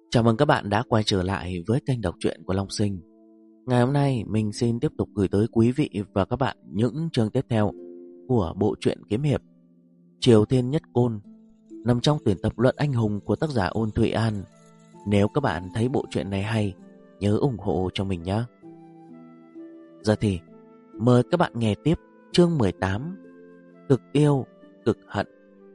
Chào mừng các bạn đã quay trở lại với kênh đọc truyện của Long Sinh. Ngày hôm nay mình xin tiếp tục gửi tới quý vị và các bạn những chương tiếp theo của bộ truyện kiếm hiệp Triều Thiên Nhất Côn, nằm trong tuyển tập Luận Anh Hùng của tác giả Ôn Thụy An. Nếu các bạn thấy bộ truyện này hay, nhớ ủng hộ cho mình nhé. Giờ thì mời các bạn nghe tiếp chương 18, Cực Yêu, Cực Hận.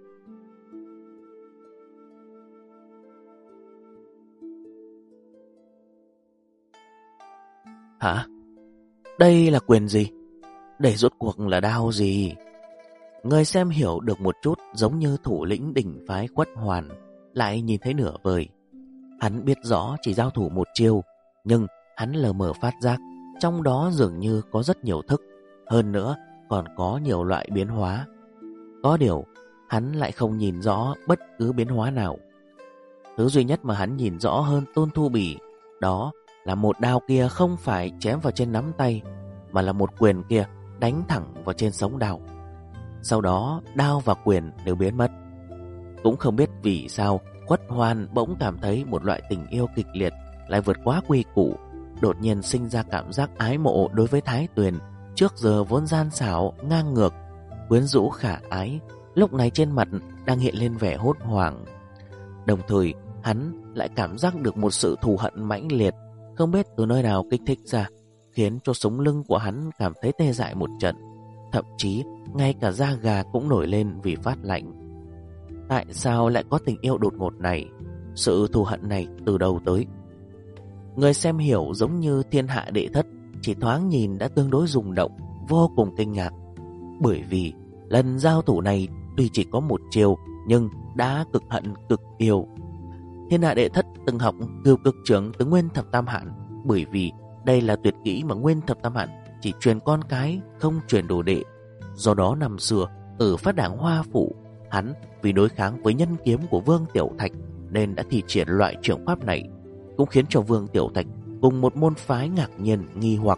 Hả? Đây là quyền gì? Đây rốt cuộc là đao gì? Người xem hiểu được một chút, giống như thủ lĩnh đỉnh phái Khuất Hoàn lại nhìn thấy nửa vời. Hắn biết rõ chỉ giao thủ một chiêu, nhưng hắn lờ mờ phát giác trong đó dường như có rất nhiều thức, hơn nữa còn có nhiều loại biến hóa. Có điều hắn lại không nhìn rõ bất cứ biến hóa nào. Thứ duy nhất mà hắn nhìn rõ hơn Tôn Thu Bỉ, đó là một đao kia không phải chém vào trên nắm tay, mà là một quyền kia đánh thẳng vào trên sống đao. Sau đó đao và quyền đều biến mất. Cũng không biết vì sao Khuất Hoàn bỗng cảm thấy một loại tình yêu kịch liệt lại vượt quá quy củ, đột nhiên sinh ra cảm giác ái mộ đối với Thái Tuyền, trước giờ vốn gian xảo, ngang ngược, quyến rũ khả ái, lúc này trên mặt đang hiện lên vẻ hốt hoảng. Đồng thời hắn lại cảm giác được một sự thù hận mãnh liệt, không biết từ nơi nào kích thích ra, khiến cho sống lưng của hắn cảm thấy tê dại một trận. Thậm chí ngay cả da gà cũng nổi lên vì phát lạnh. Tại sao lại có tình yêu đột ngột này? Sự thù hận này từ đâu tới? Người xem hiểu giống như thiên hạ đệ thất, chỉ thoáng nhìn đã tương đối rung động, vô cùng kinh ngạc. Bởi vì lần giao thủ này tuy chỉ có một chiều, nhưng đã cực hận cực yêu. Thiên hạ đệ thất từng học Cửu Cực Trưởng từ Nguyên Thập Tam Hạn, bởi vì đây là tuyệt kỹ mà Nguyên Thập Tam Hạn chỉ truyền con cái, không truyền đồ đệ. Do đó năm xưa ở Phát Đảng Hoa Phủ, hắn vì đối kháng với nhân kiếm của Vương Tiểu Thạch nên đã thi triển loại trưởng pháp này, cũng khiến cho Vương Tiểu Thạch cùng một môn phái ngạc nhiên nghi hoặc.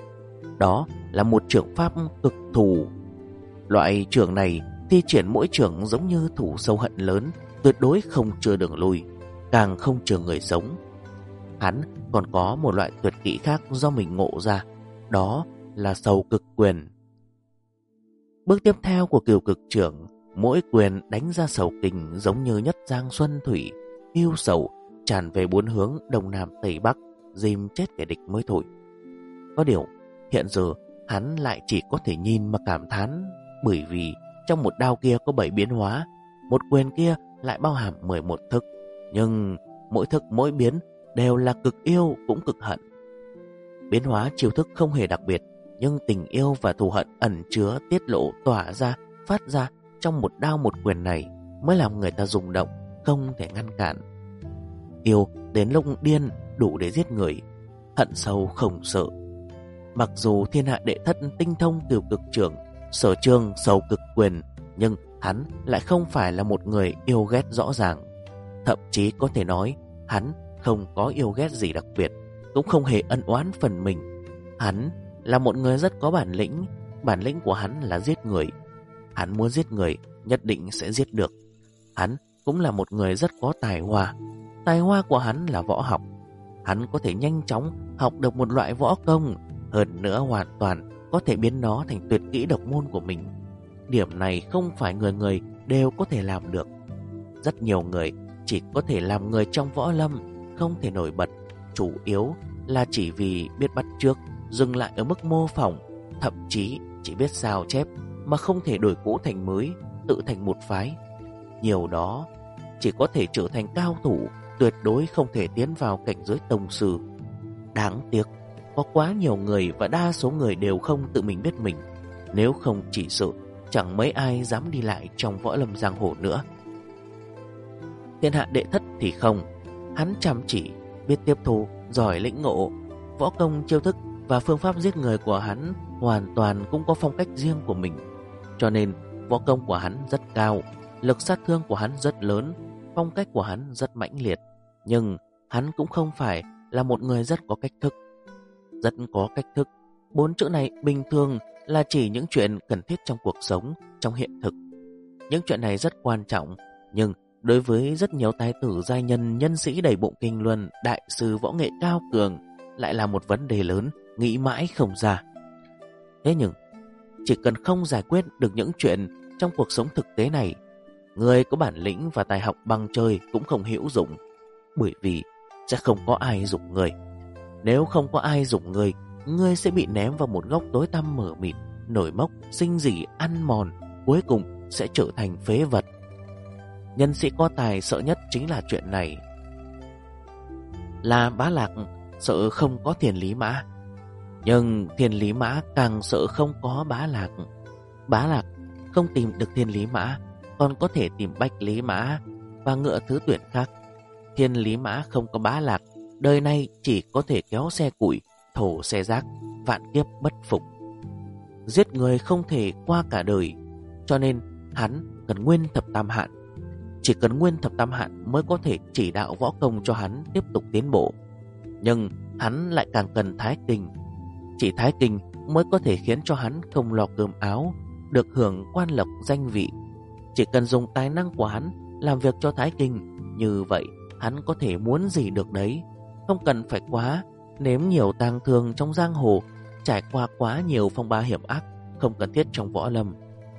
Đó là một trưởng pháp cực thù. Loại trưởng này thi triển mỗi trưởng giống như thủ sâu hận lớn, tuyệt đối không chừa đường lui, càng không chừa người sống. Hắn còn có một loại tuyệt kỹ khác do mình ngộ ra, đó là Sầu Cực Quyền. Bước tiếp theo của Cửu Cực Trưởng, mỗi quyền đánh ra sầu kình giống như nhất giang xuân thủy, yêu sầu tràn về bốn hướng đông nam tây bắc, dìm chết kẻ địch mới thôi. Có điều hiện giờ hắn lại chỉ có thể nhìn mà cảm thán, bởi vì trong một đao kia có 7 biến hóa, một quyền kia lại bao hàm 11 thức, nhưng mỗi thức mỗi biến đều là cực yêu cũng cực hận. Biến hóa chiêu thức không hề đặc biệt, nhưng tình yêu và thù hận ẩn chứa, tiết lộ, tỏa ra, phát ra trong một đao một quyền này mới làm người ta rung động, không thể ngăn cản. Yêu đến lúc điên đủ để giết người, hận sâu không sợ. Mặc dù thiên hạ đệ thất tinh thông Cửu Cực Trưởng, sở trường Sầu Cực Quyền, nhưng hắn lại không phải là một người yêu ghét rõ ràng. Thậm chí có thể nói hắn không có yêu ghét gì đặc biệt, cũng không hề ân oán phần mình. Hắn là một người rất có bản lĩnh của hắn là giết người. Hắn muốn giết người nhất định sẽ giết được. Hắn cũng là một người rất có tài hoa của hắn là võ học. Hắn có thể nhanh chóng học được một loại võ công, hơn nữa hoàn toàn có thể biến nó thành tuyệt kỹ độc môn của mình. Điểm này không phải người người đều có thể làm được. Rất nhiều người chỉ có thể làm người trong võ lâm, không thể nổi bật, chủ yếu là chỉ vì biết bắt chước, dừng lại ở mức mô phỏng, thậm chí chỉ biết sao chép mà không thể đổi cũ thành mới, tự thành một phái. Nhiều đó chỉ có thể trở thành cao thủ, tuyệt đối không thể tiến vào cảnh giới tông sư. Đáng tiếc, có quá nhiều người và đa số người đều không tự mình biết mình. Nếu không chỉ sợ chẳng mấy ai dám đi lại trong võ lâm giang hồ nữa. Thiên hạ đệ thất thì không, hắn chăm chỉ, biết tiếp thu, giỏi lĩnh ngộ. Võ công, chiêu thức và phương pháp giết người của hắn hoàn toàn cũng có phong cách riêng của mình. Cho nên võ công của hắn rất cao, lực sát thương của hắn rất lớn, phong cách của hắn rất mãnh liệt. Nhưng hắn cũng không phải là một người rất có cách thức. Rất có cách thức, 4 chữ này bình thường là chỉ những chuyện cần thiết trong cuộc sống, trong hiện thực. Những chuyện này rất quan trọng, nhưng Đối với rất nhiều tài tử giai nhân, nhân sĩ đầy bụng kinh luân, đại sư võ nghệ cao cường lại là một vấn đề lớn, nghĩ mãi không ra. Thế nhưng, chỉ cần không giải quyết được những chuyện trong cuộc sống thực tế này, người có bản lĩnh và tài học bằng trời cũng không hữu dụng, bởi vì sẽ không có ai dùng người. Nếu không có ai dùng người, ngươi sẽ bị ném vào một góc tối tăm mờ mịt, nổi mốc, sinh rỉ, ăn mòn, cuối cùng sẽ trở thành phế vật. Nhân sĩ có tài sợ nhất chính là chuyện này. Là Bá Lạc sợ không có Thiên Lý Mã, nhưng Thiên Lý Mã càng sợ không có Bá Lạc. Bá Lạc không tìm được Thiên Lý Mã, còn có thể tìm Bách Lý Mã và ngựa thứ tuyển khác. Thiên Lý Mã không có Bá Lạc, đời này chỉ có thể kéo xe củi, thổ xe rác, vạn kiếp bất phục. Giết người không thể qua cả đời, cho nên hắn cần Nguyên Thập Tam Hạn. Chỉ cần Nguyên Thập Tam Hạn mới có thể chỉ đạo võ công cho hắn tiếp tục tiến bộ. Nhưng hắn lại càng cần Thái Kinh. Chỉ Thái Kinh mới có thể khiến cho hắn không lo cơm áo, được hưởng quan lộc danh vị. Chỉ cần dùng tài năng của hắn làm việc cho Thái Kinh, như vậy hắn có thể muốn gì được đấy. Không cần phải quá nếm nhiều tang thương trong giang hồ, trải qua quá nhiều phong ba hiểm ác, không cần thiết trong võ lâm.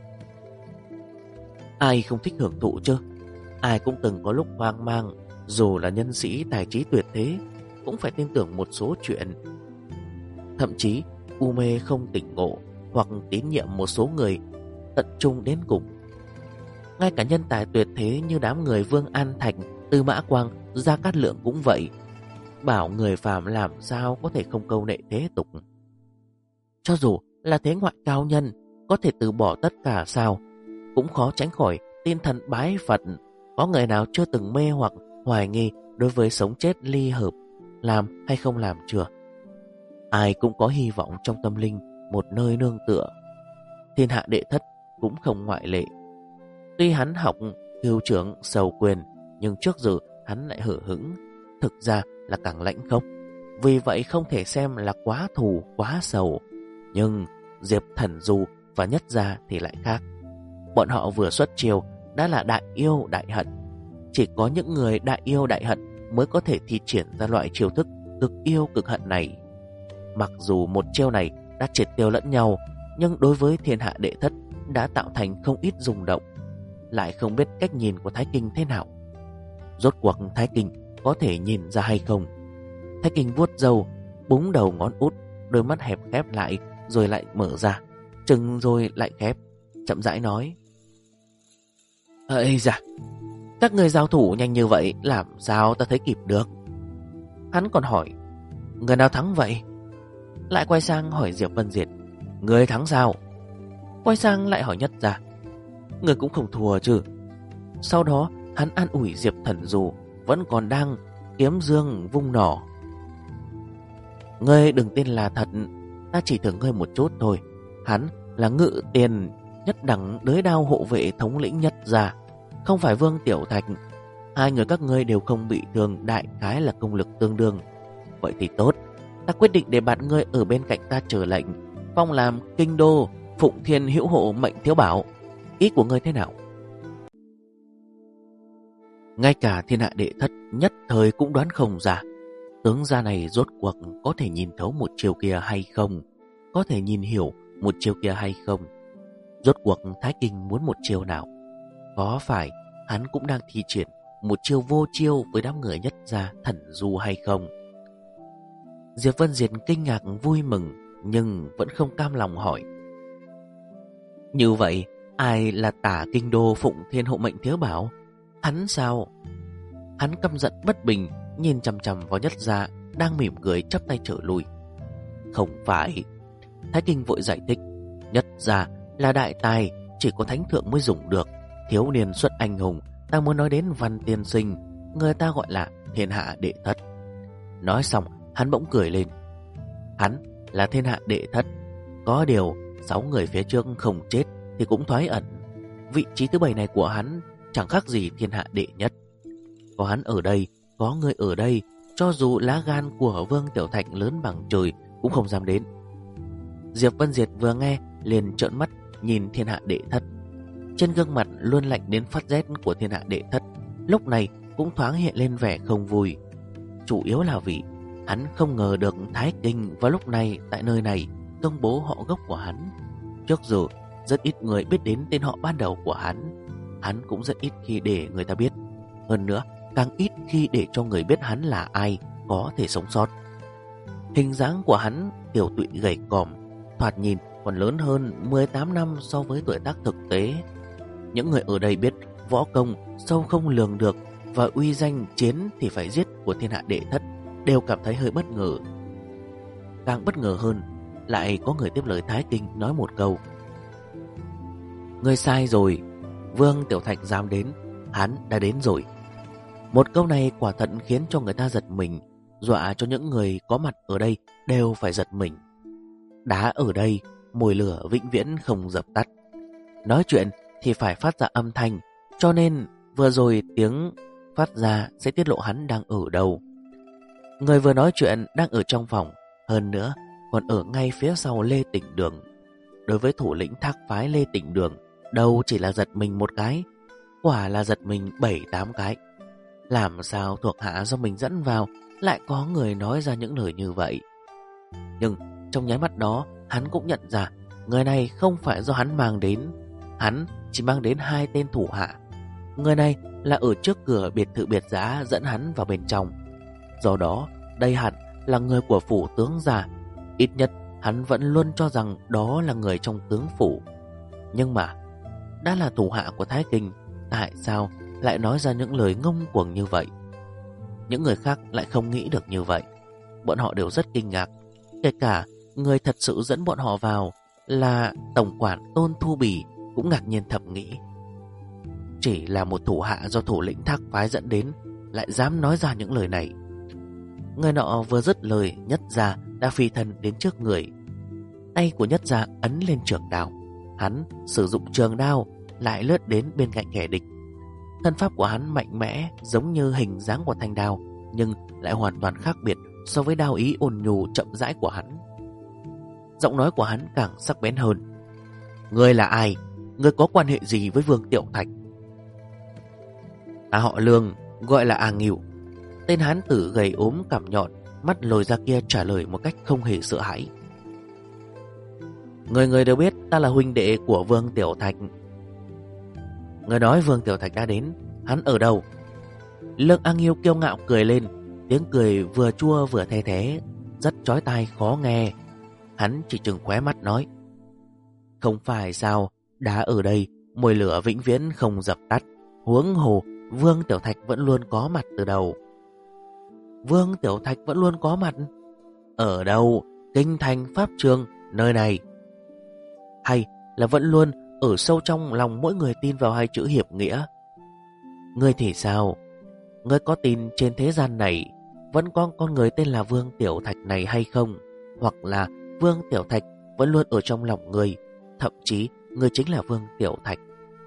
Ai không thích hưởng thụ chứ? Ai cũng từng có lúc hoang mang, dù là nhân sĩ tài trí tuyệt thế, cũng phải tin tưởng một số chuyện. Thậm chí u mê không tỉnh ngộ, hoặc tín nhiệm một số người tận trung đến cùng. Ngay cả nhân tài tuyệt thế như đám người Vương An Thành, Tư Mã Quang, Gia Cát Lượng cũng vậy. Bảo người phàm làm sao có thể không câu nệ thế tục. Cho dù là thế ngoại cao nhân, có thể từ bỏ tất cả sao, cũng khó tránh khỏi tin thần bái Phật. Có người nào chưa từng mê hoặc hoài nghi đối với sống chết ly hợp, làm hay không làm chưa? Ai cũng có hy vọng trong tâm linh một nơi nương tựa. Thiên Hạ Đệ Thất cũng không ngoại lệ. Tuy hắn học cừu trưởng sầu quyền, nhưng trước giờ hắn lại hở hững, thực ra là càng lãnh khốc. Vì vậy không thể xem là quá thù quá sầu. Nhưng Diệp Thần Du và Nhất Gia thì lại khác. Bọn họ vừa xuất chiêu đã là đại yêu đại hận. Chỉ có những người đại yêu đại hận mới có thể thi triển ra loại chiêu thức cực yêu cực hận này. Mặc dù một chiêu này đã triệt tiêu lẫn nhau, nhưng đối với Thiên Hạ Đệ Thất đã tạo thành không ít rung động. Lại không biết cách nhìn của Thái Kinh thế nào. Rốt cuộc Thái Kinh có thể nhìn ra hay không? Thái Kinh vuốt râu, búng đầu ngón út, đôi mắt hẹp khép lại rồi lại mở ra, chừng rồi lại khép, chậm rãi nói: Ây da, các người giao thủ nhanh như vậy, làm sao ta thấy kịp được? Hắn còn hỏi: Người nào thắng vậy? Lại quay sang hỏi Diệp Vân Diệt: Người thắng sao? Quay sang lại hỏi Nhất Gia: Người cũng không thua chứ? Sau đó hắn an ủi Diệp Thần Du vẫn còn đang kiếm dương vung nỏ: Ngươi đừng tin là thật, ta chỉ thưởng ngươi một chút thôi. Hắn là Ngự Tiền Nhất Đẳng Đới Đao hộ vệ thống lĩnh Nhất Gia, không phải Vương Tiểu Thạch. Hai người các ngươi đều không bị thương, đại khái là công lực tương đương. Vậy thì tốt, ta quyết định để bạn ngươi ở bên cạnh ta chờ lệnh, phong làm kinh đô Phụng Thiên hữu hộ mệnh thiếu bảo. Ý của ngươi thế nào? Ngay cả Thiên Hạ Đệ Thất nhất thời cũng đoán không ra tướng gia này rốt cuộc có thể nhìn thấu một chiều kia hay không, có thể nhìn hiểu một chiều kia hay không. Rốt cuộc Thái Kinh muốn một chiều nào? Có phải hắn cũng đang thi triển một chiêu vô chiêu với đám người Nhất Gia Thần Du hay không? Diệp Vân Diệt kinh ngạc vui mừng, nhưng vẫn không cam lòng hỏi: Như vậy ai là tả kinh đô Phụng Thiên hộ mệnh thiếu bảo? Hắn sao? Hắn căm giận bất bình, nhìn chằm chằm vào Nhất Gia đang mỉm cười chắp tay trở lui. Không phải. Thái Kinh vội giải thích: Nhất Gia là đại tài, chỉ có thánh thượng mới dùng được. Thiếu niên xuất anh hùng, ta muốn nói đến Văn Tiên Sinh, người ta gọi là Thiên Hạ Đệ Thất. Nói xong hắn bỗng cười lên: Hắn là Thiên Hạ Đệ Thất, có điều 6 người phía trước không chết thì cũng thoái ẩn. Vị trí thứ 7 này của hắn chẳng khác gì Thiên Hạ Đệ Nhất. Có hắn ở đây, có người ở đây, cho dù lá gan của Vương Tiểu Thạch lớn bằng trời cũng không dám đến. Diệp Vân Diệt vừa nghe liền trợn mắt nhìn Thiên Hạ Đệ Thất. Trên gương mặt luôn lạnh đến phát rét của Thiên Hạ Đệ Thất lúc này cũng thoáng hiện lên vẻ không vui. Chủ yếu là vì hắn không ngờ được Thái Kinh vào lúc này tại nơi này công bố họ gốc của hắn. Trước giờ rất ít người biết đến tên họ ban đầu của hắn. Hắn cũng rất ít khi để người ta biết. Hơn nữa càng ít khi để cho người biết hắn là ai có thể sống sót. Hình dáng của hắn tiểu tụy gầy còm, thoạt nhìn còn lớn hơn 18 năm so với tuổi tác thực tế. Những người ở đây biết võ công sâu không lường được và uy danh chiến thì phải giết của thiên hạ đệ thất đều cảm thấy hơi bất ngờ. Càng bất ngờ hơn, lại có người tiếp lời Thái Kinh nói một câu: "Ngươi sai rồi, Vương Tiểu Thạch dám đến, hắn đã đến rồi." Một câu này quả thật khiến cho người ta giật mình, dọa cho những người có mặt ở đây đều phải giật mình. Đá ở đây, mồi lửa vĩnh viễn không dập tắt. Nói chuyện thì phải phát ra âm thanh, cho nên vừa rồi tiếng phát ra sẽ tiết lộ hắn đang ở đâu. Người vừa nói chuyện đang ở trong phòng, hơn nữa còn ở ngay phía sau Lê Tịnh Đường. Đối với thủ lĩnh thác phái Lê Tịnh Đường, đâu chỉ là giật mình một cái, quả là giật mình 7-8 cái. Làm sao thuộc hạ do mình dẫn vào lại có người nói ra những lời như vậy? Nhưng trong nháy mắt đó, hắn cũng nhận ra người này không phải do hắn mang đến. Hắn chỉ mang đến 2 tên thủ hạ. Người này là ở trước cửa biệt thự biệt giá dẫn hắn vào bên trong. Do đó, đây hẳn là người của phủ tướng gia. Ít nhất hắn vẫn luôn cho rằng đó là người trong tướng phủ. Nhưng mà đã là thủ hạ của Thái Kinh, tại sao lại nói ra những lời ngông cuồng như vậy? Những người khác lại không nghĩ được như vậy. Bọn họ đều rất kinh ngạc. Kể cả người thật sự dẫn bọn họ vào là tổng quản Tôn Thu Bỉ cũng ngạc nhiên thầm nghĩ. Chỉ là một thủ hạ do thủ lĩnh thác phái dẫn đến lại dám nói ra những lời này. Người nọ vừa dứt lời, Nhất Gia đã phi thân đến trước người. Tay của Nhất Gia ấn lên trường đao. Hắn sử dụng trường đao lại lướt đến bên cạnh kẻ địch. Thân pháp của hắn mạnh mẽ, giống như hình dáng của thanh đao, nhưng lại hoàn toàn khác biệt so với đao ý ôn nhu chậm rãi của hắn. Giọng nói của hắn càng sắc bén hơn. Ngươi là ai? Ngươi có quan hệ gì với Vương Tiểu Thạch? Ta họ Lương, gọi là A Ngưu. Tên hán tử gầy ốm cằm nhọn, mắt lồi ra kia trả lời một cách không hề sợ hãi. Người người đều biết ta là huynh đệ của Vương Tiểu Thạch. Người nói Vương Tiểu Thạch đã đến, hắn ở đâu? Lương A Ngưu kiêu ngạo cười lên, tiếng cười vừa chua vừa the thé, rất chói tai khó nghe. Hắn chỉ chừng khóe mắt nói: Không phải sao, đá ở đây, mồi lửa vĩnh viễn không dập tắt. Huống hồ, Vương Tiểu Thạch vẫn luôn có mặt từ đầu. Vương Tiểu Thạch vẫn luôn có mặt? Ở đâu? Kinh thành pháp trường, nơi này. Hay là vẫn luôn ở sâu trong lòng mỗi người tin vào 2 chữ hiệp nghĩa? Ngươi thì sao? Ngươi có tin trên thế gian này vẫn có con người tên là Vương Tiểu Thạch này hay không? Hoặc là Vương Tiểu Thạch vẫn luôn ở trong lòng ngươi, thậm chí ngươi chính là Vương Tiểu Thạch.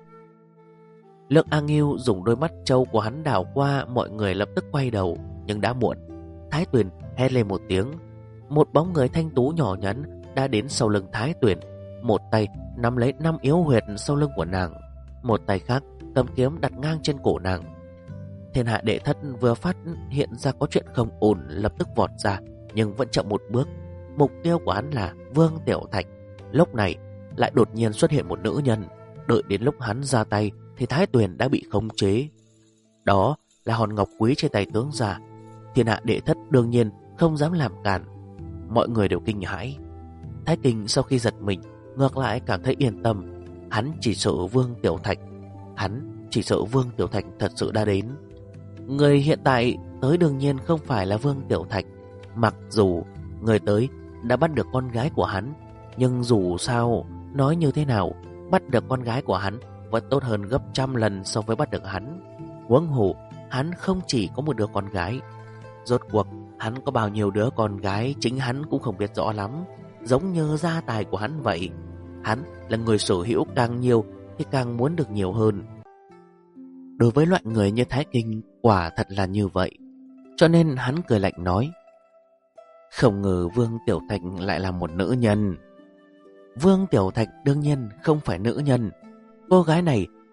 Lượng A Ngưu dùng đôi mắt trâu của hắn đảo qua, mọi người lập tức quay đầu, nhưng đã muộn. Thái Tuyền hét lên một tiếng. Một bóng người thanh tú nhỏ nhắn đã đến sau lưng Thái Tuyền, một tay nắm lấy 5 yếu huyệt sau lưng của nàng, một tay khác cầm kiếm đặt ngang trên cổ nàng. Thiên hạ đệ thất vừa phát hiện ra có chuyện không ổn, lập tức vọt ra, nhưng vẫn chậm một bước. Mục tiêu của hắn là Vương Tiểu Thạch. Lúc này lại đột nhiên xuất hiện một nữ nhân. Đợi đến lúc hắn ra tay thì Thái Tuyền đã bị khống chế. Đó là hòn ngọc quý trên tay tướng gia. Thiên hạ đệ thất đương nhiên không dám làm cản. Mọi người đều kinh hãi. Thái Kinh sau khi giật mình, ngược lại cảm thấy yên tâm. Hắn chỉ sợ Vương Tiểu Thạch. Hắn chỉ sợ Vương Tiểu Thạch thật sự đã đến. Người hiện tại tới đương nhiên không phải là Vương Tiểu Thạch. Mặc dù người tới đã bắt được con gái của hắn, nhưng dù sao, nói như thế nào, bắt được con gái của hắn vẫn tốt hơn gấp 100 lần so với bắt được hắn. Huống hồ, hắn không chỉ có một đứa con gái. Rốt cuộc, hắn có bao nhiêu đứa con gái chính hắn cũng không biết rõ lắm. Giống như gia tài của hắn vậy. Hắn là người sở hữu càng nhiều thì càng muốn được nhiều hơn. Đối với loại người như Thái Kinh, quả thật là như vậy. Cho nên hắn cười lạnh nói: Không ngờ Vương Tiểu Thạch lại là một nữ nhân. Vương Tiểu Thạch đương nhiên không phải nữ nhân. Cô gái này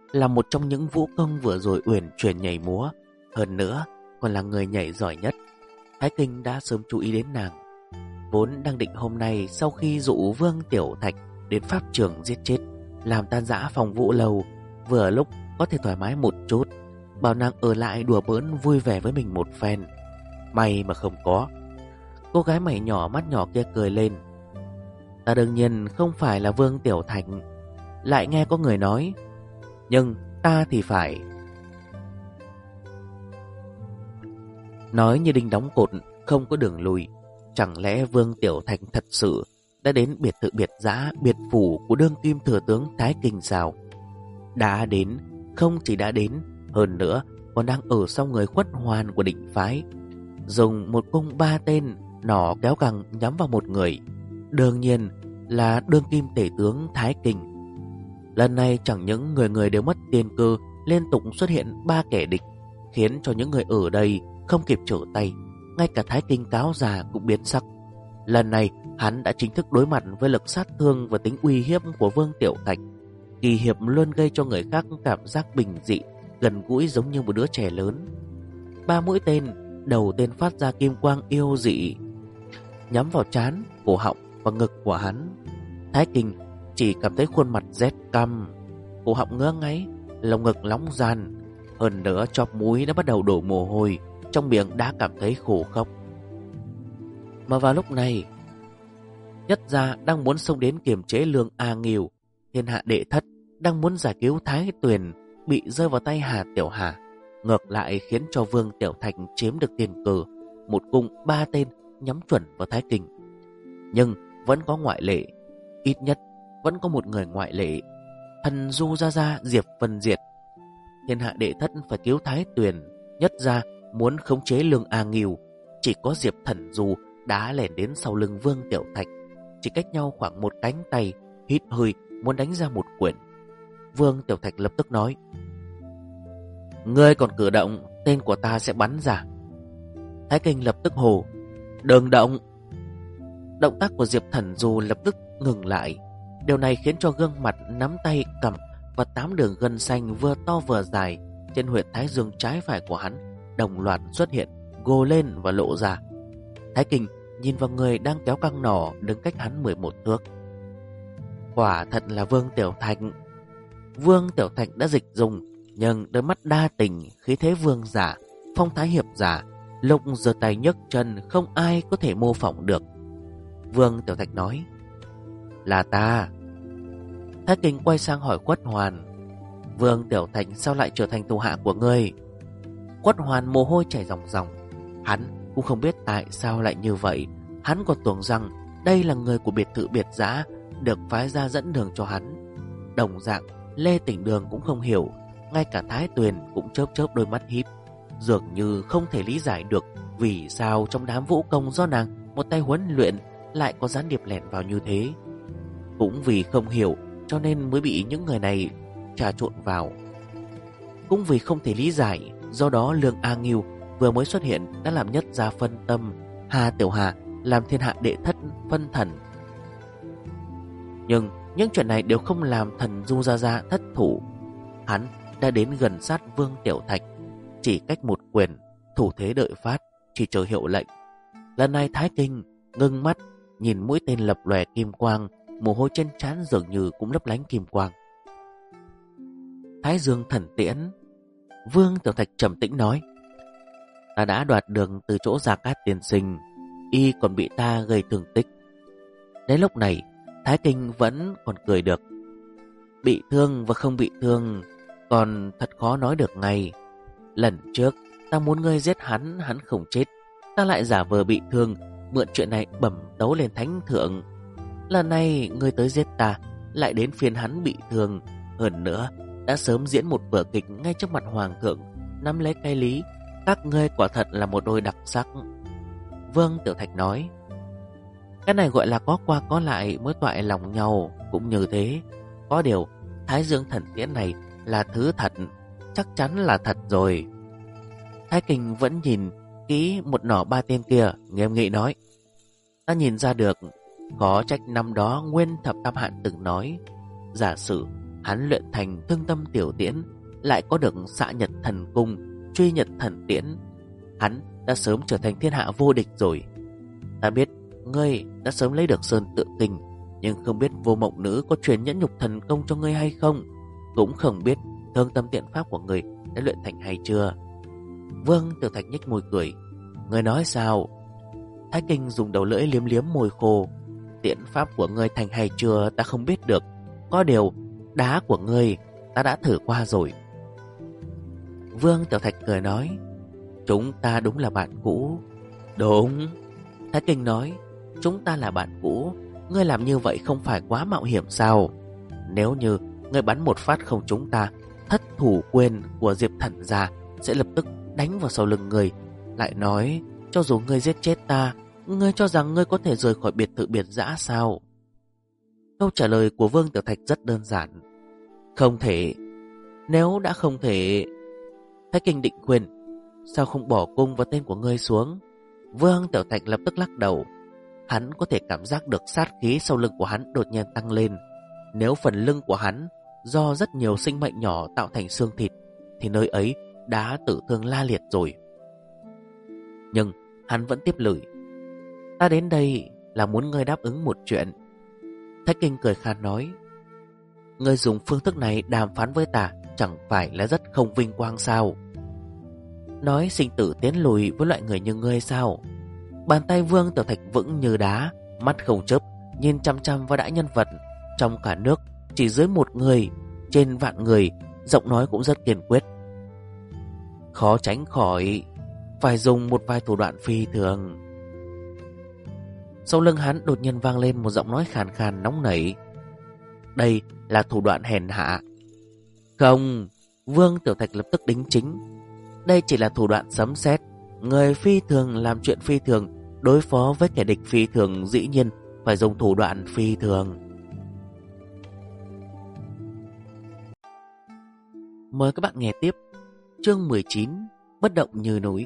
là một trong những vũ công vừa rồi uyển chuyển nhảy múa, hơn nữa còn là người nhảy giỏi nhất. Thái Kinh đã sớm chú ý đến nàng, vốn đang định hôm nay sau khi dụ Vương Tiểu Thạch đến pháp trường giết chết, làm tan rã phòng Vũ Lầu, vừa lúc có thể thoải mái một chút, bảo nàng ở lại đùa bỡn vui vẻ với mình một phen. May mà không có. Cô gái mày nhỏ mắt nhỏ kia cười lên. Ta đương nhiên không phải là Vương Tiểu Thạch. Lại nghe có người nói, nhưng ta thì phải. Nói như đinh đóng cột, không có đường lùi. Chẳng lẽ Vương Tiểu Thạch thật sự đã đến biệt thự biệt dã, biệt phủ của đương kim thừa tướng Thái Kinh sao? Đã đến, không chỉ đã đến, hơn nữa còn đang ở sau người khuất hoàn của định phái, dùng một cung 3 tên, nỏ kéo căng nhắm vào một người, đương nhiên là đương kim tể tướng Thái Kinh. Lần này chẳng những người người đều mất tiên cơ, liên tục xuất hiện 3 kẻ địch, khiến cho những người ở đây không kịp trở tay. Ngay cả Thái Kinh cáo già cũng biến sắc. Lần này hắn đã chính thức đối mặt với lực sát thương và tính uy hiếp của Vương Tiểu Thạch. Kỳ hiệp luôn gây cho người khác cảm giác bình dị, gần gũi giống như một đứa trẻ lớn. 3 mũi tên, đầu tên phát ra kim quang yêu dị, nhắm vào trán, cổ họng và ngực của hắn. Thái Kinh chỉ cảm thấy khuôn mặt rét căm, cổ họng ngứa ngáy, lồng ngực nóng ran, hơn nữa chóp mũi đã bắt đầu đổ mồ hôi, trong miệng đã cảm thấy khổ khốc. Mà vào lúc này, Nhất Gia đang muốn xông đến kiềm chế Lương A Nghiêu, Thiên Hạ Đệ Thất đang muốn giải cứu Thái Tuyền bị rơi vào tay Hà Tiểu Hà, ngược lại khiến cho Vương Tiểu Thạch chiếm được tiền cờ, một cung 3 tên nhắm chuẩn vào Thái Kinh. Nhưng vẫn có ngoại lệ, ít nhất vẫn có một người ngoại lệ, Thần Du Gia Gia Diệp Vân Diệt. Thiên Hạ Đệ Thất phải cứu Thái Tuyền, Nhất Gia muốn khống chế Lương A Nghiêu, chỉ có Diệp Thần Du đã lẻn đến sau lưng Vương Tiểu Thạch, chỉ cách nhau khoảng một cánh tay, hít hơi muốn đánh ra một quyền. Vương Tiểu Thạch lập tức nói, ngươi còn cử động, tên của ta sẽ bắn ra. Thái Kinh lập tức hô, đừng động. Động tác của Diệp Thần Du lập tức ngừng lại. Điều này khiến cho gương mặt, nắm tay, cầm và 8 đường gân xanh vừa to vừa dài trên huyệt thái dương trái phải của hắn đồng loạt xuất hiện, gồ lên và lộ ra. Thái Kinh nhìn vào người đang kéo căng nỏ đứng cách hắn 11 thước. Quả thật là Vương Tiểu Thạch. Vương Tiểu Thạch đã dịch dùng, nhưng đôi mắt đa tình, khí thế vương giả, phong thái hiệp giả, lúc giơ tay nhấc chân không ai có thể mô phỏng được. Vương Tiểu Thạch nói, là ta. Thái Kinh quay sang hỏi Quất Hoàn, Vương Tiểu Thạch sao lại trở thành thủ hạ của ngươi? Quất Hoàn mồ hôi chảy ròng ròng. Hắn cũng không biết tại sao lại như vậy. Hắn còn tưởng rằng đây là người của biệt thự biệt dã, được phái ra dẫn đường cho hắn. Đồng dạng Lê Tỉnh Đường cũng không hiểu, ngay cả Thái Tuyền cũng chớp chớp đôi mắt híp, dường như không thể lý giải được vì sao trong đám vũ công do nàng một tay huấn luyện lại có gián điệp lẻn vào như thế. Cũng vì không hiểu cho nên mới bị những người này trà trộn vào. Cũng vì không thể lý giải, do đó Lương A Nghiêu vừa mới xuất hiện đã làm Nhất Gia phân tâm, Hà Tiểu Hà làm Thiên Hạ Đệ Thất phân thần. Nhưng những chuyện này đều không làm Thần Du Gia Gia thất thủ. Hắn đã đến gần sát Vương Tiểu Thạch, chỉ cách một quyền, thủ thế đợi phát, chỉ chờ hiệu lệnh. Lần này Thái Kinh ngưng mắt nhìn mũi tên lập lòe kim quang, mồ hôi trên trán dường như cũng lấp lánh kim quang. Thái Dương Thần Tiễn. Vương Tiểu Thạch trầm tĩnh nói, ta đã đoạt đường từ chỗ Gia Cát tiên sinh, y còn bị ta gây thương tích. Đến lúc này Thái Kinh vẫn còn cười được. Bị thương và không bị thương còn thật khó nói được ngay. Lần trước ta muốn ngươi giết hắn, hắn không chết, ta lại giả vờ bị thương, mượn chuyện này bẩm tấu lên thánh thượng. Lần này ngươi tới giết ta, lại đến phiên hắn bị thương, hơn nữa đã sớm diễn một vở kịch ngay trước mặt hoàng thượng, nắm lấy cái lý. Các ngươi quả thật là một đôi đặc sắc. Vương Tiểu Thạch nói, cái này gọi là có qua có lại mới toại lòng nhau, cũng như thế. Có điều Thái Dương Thần Tiễn này là thứ thật, chắc chắn là thật rồi. Thái Kinh vẫn nhìn kỹ một nỏ 3 tên kia, nghiêm nghị nói, ta nhìn ra được, có trách năm đó Nguyên Thập Tam Hạn từng nói, giả sử hắn luyện thành Thương Tâm Tiểu Tiễn, lại có được Xạ Nhật Thần Cung, Truy Nhật Thần Tiễn, hắn đã sớm trở thành thiên hạ vô địch rồi. Ta biết ngươi đã sớm lấy được Sơn Tự Kinh, nhưng không biết Vô Mộng Nữ có truyền Nhẫn Nhục Thần Công cho ngươi hay không, cũng không biết Thương Tâm Tiện Pháp của ngươi đã luyện thành hay chưa. Vương Tiểu Thạch nhếch môi cười. Ngươi nói sao? Thái Kinh dùng đầu lưỡi liếm liếm môi khô. Tiện pháp của ngươi thành hay chưa ta không biết được, có điều đá của ngươi ta đã thử qua rồi. Vương Tiểu Thạch cười nói. Chúng ta đúng là bạn cũ. Đúng. Thái Kinh nói. Chúng ta là bạn cũ, ngươi làm như vậy không phải quá mạo hiểm sao? Nếu như ngươi bắn một phát không trúng ta, Thất Thủ Quyền của Diệp Thần Gia sẽ lập tức đánh vào sau lưng ngươi. Lại nói, cho dù ngươi giết chết ta, ngươi cho rằng ngươi có thể rời khỏi biệt thự biệt dã sao? Câu trả lời của Vương Tiểu Thạch rất đơn giản. Không thể. Nếu đã không thể... Thái Kinh định khuyên. Sao không bỏ cung và tên của ngươi xuống? Vương Tiểu Thạch lập tức lắc đầu. Hắn có thể cảm giác được sát khí sau lưng của hắn đột nhiên tăng lên. Nếu phần lưng của hắn do rất nhiều sinh mệnh nhỏ tạo thành xương thịt, thì nơi ấy đã tử thương la liệt rồi. Nhưng hắn vẫn tiếp lời. Ta đến đây là muốn ngươi đáp ứng một chuyện. Thái Kinh cười khan nói. Ngươi dùng phương thức này đàm phán với ta chẳng phải là rất không vinh quang sao? Nói sinh tử tiến lùi với loại người như ngươi sao? Bàn tay Vương Tiểu Thạch vững như đá, mắt không chớp nhìn chăm chăm vào đại nhân vật. Trong cả nước chỉ dưới một người trên vạn người, giọng nói cũng rất kiên quyết. Khó tránh khỏi phải dùng một vài thủ đoạn phi thường. Sau lưng hắn đột nhiên vang lên một giọng nói khàn khàn nóng nảy. Đây là thủ đoạn hèn hạ. Không. Vương Tiểu Thạch lập tức đính chính. Đây chỉ là thủ đoạn sấm sét. Người phi thường làm chuyện phi thường, đối phó với kẻ địch phi thường dĩ nhiên phải dùng thủ đoạn phi thường. Mời các bạn nghe tiếp chương 19, Bất động như núi.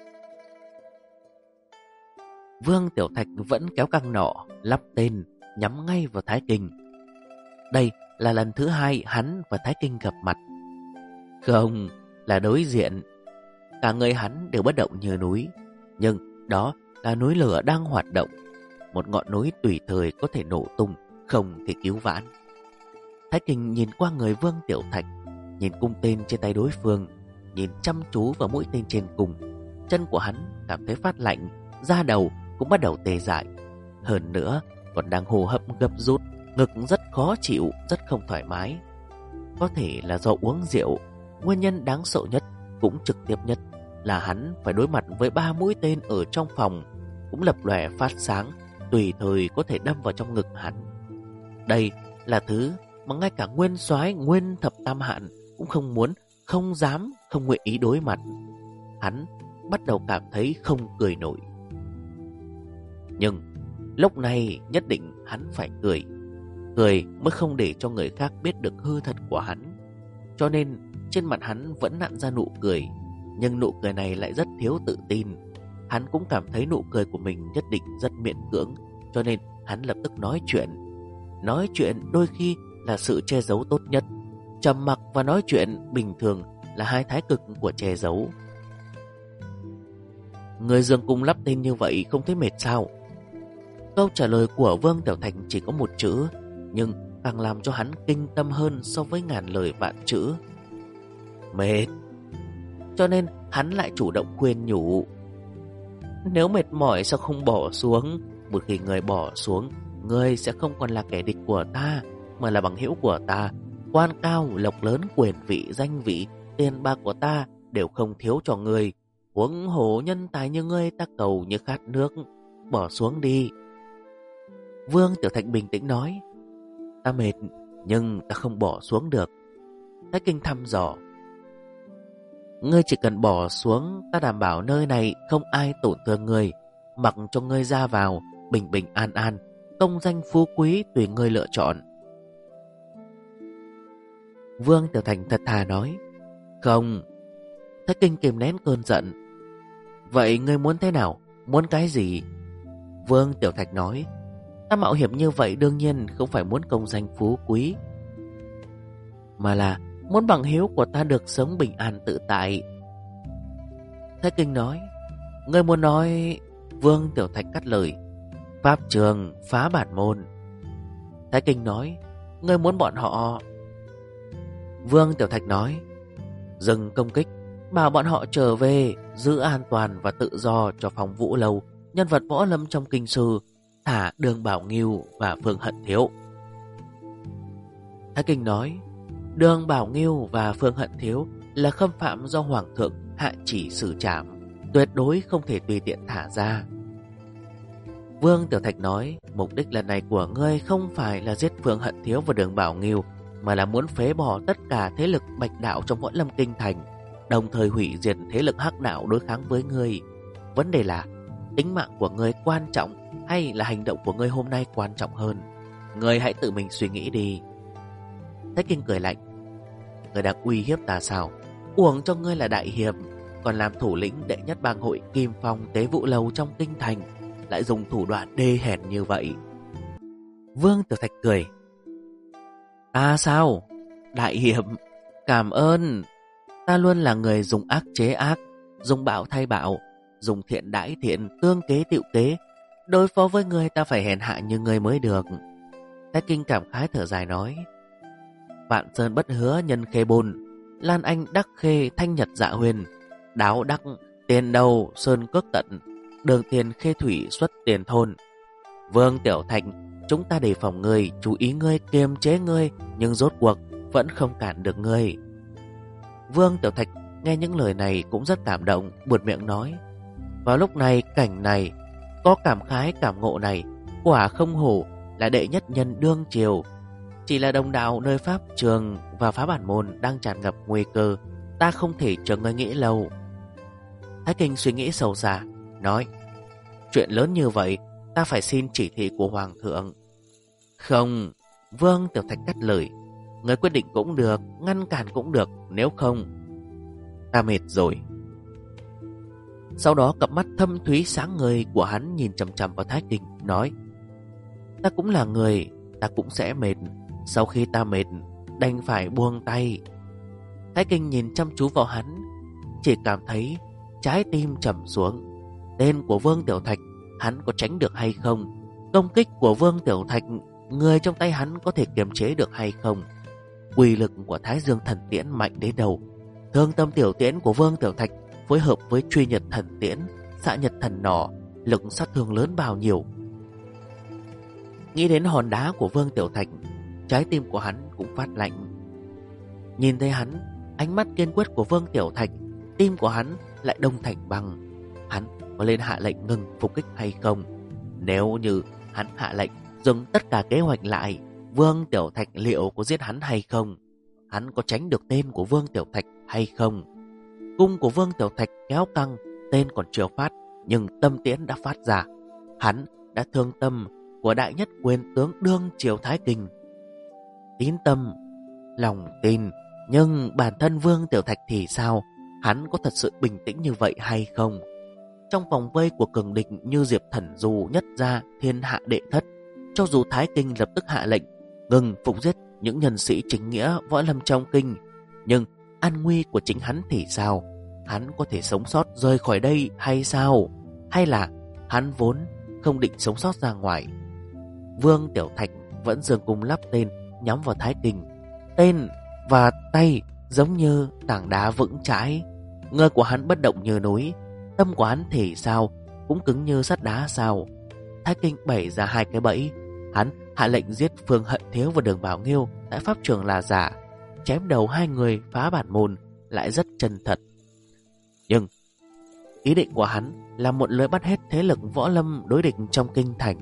Vương Tiểu Thạch vẫn kéo căng nỏ, lắp tên, nhắm ngay vào Thái Kinh. Đây là lần thứ hai hắn và Thái Kinh gặp mặt. Không, là đối diện. Cả người hắn đều bất động như núi, nhưng đó là núi lửa đang hoạt động. Một ngọn núi tùy thời có thể nổ tung, không thể cứu vãn. Thái Kinh nhìn qua người Vương Tiểu Thạch, nhìn cung tên trên tay đối phương, nhìn chăm chú vào mũi tên trên cùng. Chân của hắn cảm thấy phát lạnh, da đầu cũng bắt đầu tê dại. Hơn nữa còn đang hô hấp gấp rút, ngực rất khó chịu, rất không thoải mái. Có thể là do uống rượu. Nguyên nhân đáng sợ nhất cũng trực tiếp nhất là hắn phải đối mặt với 3 mũi tên ở trong phòng, cũng lập lòe phát sáng, tùy thời có thể đâm vào trong ngực hắn. Đây là thứ mà ngay cả Nguyên Soái Nguyên Thập Tam Hạn cũng không muốn, không dám, không nguyện ý đối mặt. Hắn bắt đầu cảm thấy không cười nổi. Nhưng lúc này nhất định hắn phải cười. Cười mới không để cho người khác biết được hư thật của hắn. Cho nên trên mặt hắn vẫn nặn ra nụ cười, nhưng nụ cười này lại rất thiếu tự tin. Hắn cũng cảm thấy nụ cười của mình nhất định rất miễn cưỡng, cho nên hắn lập tức nói chuyện. Nói chuyện đôi khi là sự che giấu tốt nhất. Trầm mặc và nói chuyện bình thường là hai thái cực của che giấu. Người dương cung lắp tên như vậy không thấy mệt sao? Câu trả lời của Vương Tiểu Thành chỉ có một chữ, nhưng càng làm cho hắn kinh tâm hơn so với ngàn lời vạn chữ. Mệt. Cho nên hắn lại chủ động khuyên nhủ. Nếu mệt mỏi sao không bỏ xuống? Một khi người bỏ xuống, người sẽ không còn là kẻ địch của ta, mà là bằng hữu của ta. Quan cao, lộc lớn, quyền vị, danh vị, tiền bạc của ta đều không thiếu cho người. Huống hồ nhân tài như ngươi ta cầu như khát nước. Bỏ xuống đi. Vương Tiểu Thạch bình tĩnh nói. Ta mệt, nhưng ta không bỏ xuống được. Thái Kinh thăm dò. Ngươi chỉ cần bỏ xuống, ta đảm bảo nơi này không ai tổn thương ngươi, mặc cho ngươi ra vào bình bình an an, công danh phú quý tùy ngươi lựa chọn. Vương Tiểu Thành thật thà nói. Không. Thái Kinh kìm nén cơn giận. Vậy ngươi muốn thế nào? Muốn cái gì? Vương Tiểu Thạch nói. Ta mạo hiểm như vậy đương nhiên không phải muốn công danh phú quý. mà là muốn bằng hữu của ta được sống bình an tự tại. Thái Kinh nói, ngươi muốn nói... Vương Tiểu Thạch cắt lời, pháp trường phá bản môn. Thái Kinh nói, ngươi muốn bọn họ... Vương Tiểu Thạch nói, dừng công kích, bảo bọn họ trở về, giữ an toàn và tự do cho phòng Vũ Lâu, nhân vật võ lâm trong kinh sư, thả Đường Bảo Nghiêu và Phương Hận Thiếu. Thái Kinh nói, Đường Bảo Nghiêu và Phương Hận Thiếu là khâm phạm do Hoàng thượng hạ chỉ xử trảm, tuyệt đối không thể tùy tiện thả ra. Vương Tiểu Thạch nói, mục đích lần này của ngươi không phải là giết Phương Hận Thiếu và Đường Bảo Nghiêu, mà là muốn phế bỏ tất cả thế lực bạch đạo trong võ lâm kinh thành, đồng thời hủy diệt thế lực hắc đạo đối kháng với ngươi. Vấn đề là tính mạng của ngươi quan trọng hay là hành động của ngươi hôm nay quan trọng hơn? Ngươi hãy tự mình suy nghĩ đi. Thái Kinh cười lạnh, ngươi đang uy hiếp ta sao? Uổng cho ngươi là đại hiệp, còn làm thủ lĩnh đệ nhất bang hội Kim Phong Tế Vũ Lâu trong kinh thành, lại dùng thủ đoạn đê hèn như vậy. Vương Tiểu Thạch cười, ta sao? Đại hiệp, cảm ơn. Ta luôn là người dùng ác chế ác, dùng bạo thay bạo, dùng thiện đãi thiện, tương kế tựu kế. Đối phó với ngươi ta phải hèn hạ như ngươi mới được. Thái Kinh cảm khái thở dài nói, Vạn Sơn Bất Hứa Nhân Khê Bôn, Lan Anh Đắc Khê Thanh Nhật Dạ Huyền, Đáo Đắc Tiền Đầu Sơn Cước Tận, Đường Tiền Khê Thủy Xuất Tiền Thôn. Vương Tiểu Thạch, chúng ta đề phòng ngươi, chú ý ngươi, kiềm chế ngươi, nhưng rốt cuộc vẫn không cản được ngươi. Vương Tiểu Thạch nghe những lời này cũng rất cảm động, buột miệng nói, vào lúc này cảnh này, có cảm khái cảm ngộ này, quả không hổ là đệ nhất nhân đương triều. Chỉ là đồng đạo nơi pháp trường và phá bản môn đang tràn ngập nguy cơ, ta không thể chờ ngươi nghĩ lâu. Thái Kinh suy nghĩ sâu xa, nói, chuyện lớn như vậy, ta phải xin chỉ thị của Hoàng thượng. Không, Vương Tiểu Thạch cắt lời, ngươi quyết định cũng được, ngăn cản cũng được, nếu không, ta mệt rồi. Sau đó cặp mắt thâm thúy sáng ngời của hắn nhìn chằm chằm vào Thái Kinh, nói, ta cũng là người, ta cũng sẽ mệt. Sau khi ta mệt, đành phải buông tay. Thái Kinh nhìn chăm chú vào hắn, chỉ cảm thấy trái tim trầm xuống. Tên của Vương Tiểu Thạch, hắn có tránh được hay không? Công kích của Vương Tiểu Thạch, người trong tay hắn có thể kiềm chế được hay không? Uy lực của Thái Dương Thần Tiễn mạnh đến đâu? Thương Tâm Tiểu Tiễn của Vương Tiểu Thạch phối hợp với Truy Nhật Thần Tiễn, Xạ Nhật Thần Nỏ, lực sát thương lớn bao nhiêu? Nghĩ đến hòn đá của Vương Tiểu Thạch, trái tim của hắn cũng phát lạnh. Nhìn thấy hắn, ánh mắt kiên quyết của Vương Tiểu Thạch, tim của hắn lại đông thành băng. Hắn có lên hạ lệnh ngừng phục kích hay không? Nếu như hắn hạ lệnh dừng tất cả kế hoạch lại, Vương Tiểu Thạch liệu có giết hắn hay không? Hắn có tránh được tên của Vương Tiểu Thạch hay không? Cung của Vương Tiểu Thạch kéo căng, tên còn chưa phát, nhưng tâm tiễn đã phát ra. Hắn đã thương tâm của đại nhất quyền tướng đương triều Thái Kinh. Tín tâm, lòng tin, nhưng bản thân Vương Tiểu Thạch thì sao? Hắn có thật sự bình tĩnh như vậy hay không? Trong vòng vây của cường địch như Diệp Thần Du, Nhất Gia, Thiên Hạ Đệ Thất, cho dù Thái Kinh lập tức hạ lệnh ngừng phục giết những nhân sĩ chính nghĩa võ lâm trong kinh, nhưng an nguy của chính hắn thì sao? Hắn có thể sống sót rời khỏi đây hay sao? Hay là hắn vốn không định sống sót ra ngoài? Vương Tiểu Thạch vẫn giương cung lắp tên nhắm vào Thái Kinh. Tên và tay giống như tảng đá vững chãi. Người của hắn bất động như núi. Tâm của hắn thì sao? Cũng cứng như sắt đá sao? Thái Kinh bày ra hai cái bẫy. Hắn hạ lệnh giết Phương Hận Thiếu và Đường Bảo Nghiêu tại pháp trường là giả, chém đầu hai người phá bản môn lại rất chân thật. Nhưng ý định của hắn là một lưới bắt hết thế lực võ lâm đối địch trong kinh thành,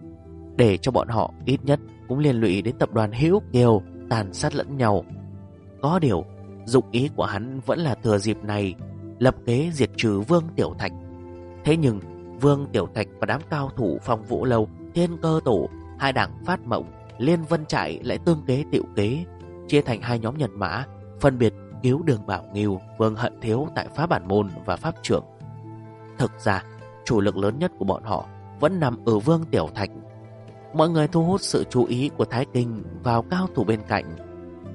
để cho bọn họ ít nhất cũng liên lụy đến tập đoàn Hữu Kiều, tàn sát lẫn nhau. Có điều dụng ý của hắn vẫn là thừa dịp này lập kế diệt trừ Vương Tiểu Thạch. Thế nhưng Vương Tiểu Thạch và đám cao thủ Phong Vũ Lâu, Thiên Cơ Tổ, hai đảng Phát Mộng, Liên Vân Trại lại tương kế tựu kế, chia thành hai nhóm nhân mã, phân biệt cứu Đường Bảo Nghiêu, Vương Hận Thiếu tại phá bản môn và pháp trưởng. Thực ra chủ lực lớn nhất của bọn họ vẫn nằm ở Vương Tiểu Thạch. Mọi người thu hút sự chú ý của Thái Kinh vào cao thủ bên cạnh.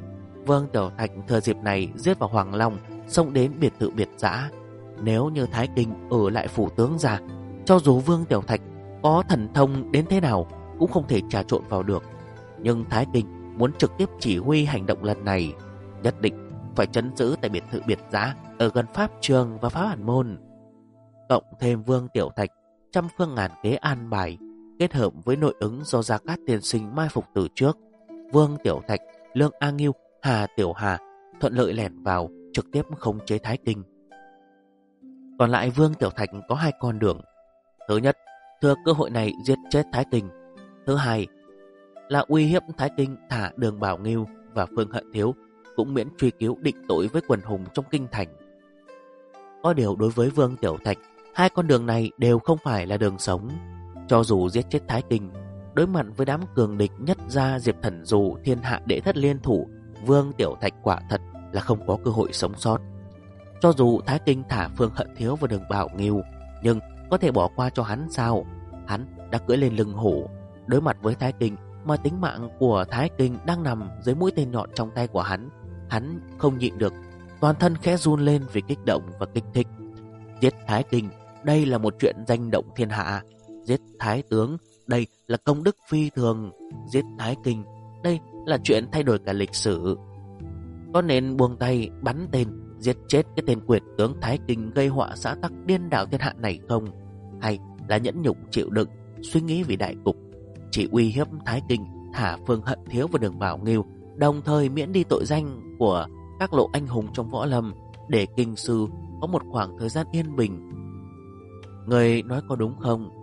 Vương Tiểu Thạch thừa dịp này giết vào Hoàng Long, xông đến biệt thự biệt dã. Nếu như Thái Kinh ở lại phủ tướng gia, cho dù Vương Tiểu Thạch có thần thông đến thế nào cũng không thể trà trộn vào được. Nhưng Thái Kinh muốn trực tiếp chỉ huy hành động lần này, nhất định phải trấn giữ tại biệt thự biệt dã ở gần pháp trường và phá bản môn. Cộng thêm Vương Tiểu Thạch trăm phương ngàn kế an bài, kết hợp với nội ứng do Gia Cát tiên sinh mai phục từ trước, Vương Tiểu Thạch, Lương A Ngưu, Hà Tiểu Hà thuận lợi lẻn vào, trực tiếp khống chế Thái Kinh. Còn lại Vương Tiểu Thạch có hai con đường. Thứ nhất, thừa cơ hội này giết chết Thái Kinh. Thứ hai là uy hiếp Thái Kinh thả Đường Bảo Ngưu và Phương Hận Thiếu, cũng miễn truy cứu định tội với quần hùng trong kinh thành. Có điều đối với Vương Tiểu Thạch, hai con đường này đều không phải là đường sống. Cho dù giết chết Thái Kinh, đối mặt với đám cường địch nhất gia Diệp Thần Dù, thiên hạ đệ thất liên thủ, Vương Tiểu Thạch quả thật là không có cơ hội sống sót. Cho dù Thái Kinh thả Phương Hận Thiếu và Đường Bảo Ngưu, nhưng có thể bỏ qua cho hắn sao? Hắn đã cưỡi lên lưng hổ, đối mặt với Thái Kinh mà tính mạng của Thái Kinh đang nằm dưới mũi tên nhọn trong tay của hắn. Hắn không nhịn được, toàn thân khẽ run lên vì kích động và kích thích. Giết Thái Kinh, đây là một chuyện danh động thiên hạ. Giết Thái tướng, đây là công đức phi thường. Giết Thái Kinh, đây là chuyện thay đổi cả lịch sử. Có nên buông tay bắn tên giết chết cái tên quyền tướng Thái Kinh gây họa xã tắc điên đảo thiên hạ này không? Hay là nhẫn nhục chịu đựng, suy nghĩ vì đại cục, chỉ uy hiếp Thái Kinh thả Phương Hận Thiếu và Đường Bảo Ngưu, đồng thời miễn đi tội danh của các lộ anh hùng trong võ lâm, để kinh sư có một khoảng thời gian yên bình? Người nói có đúng không?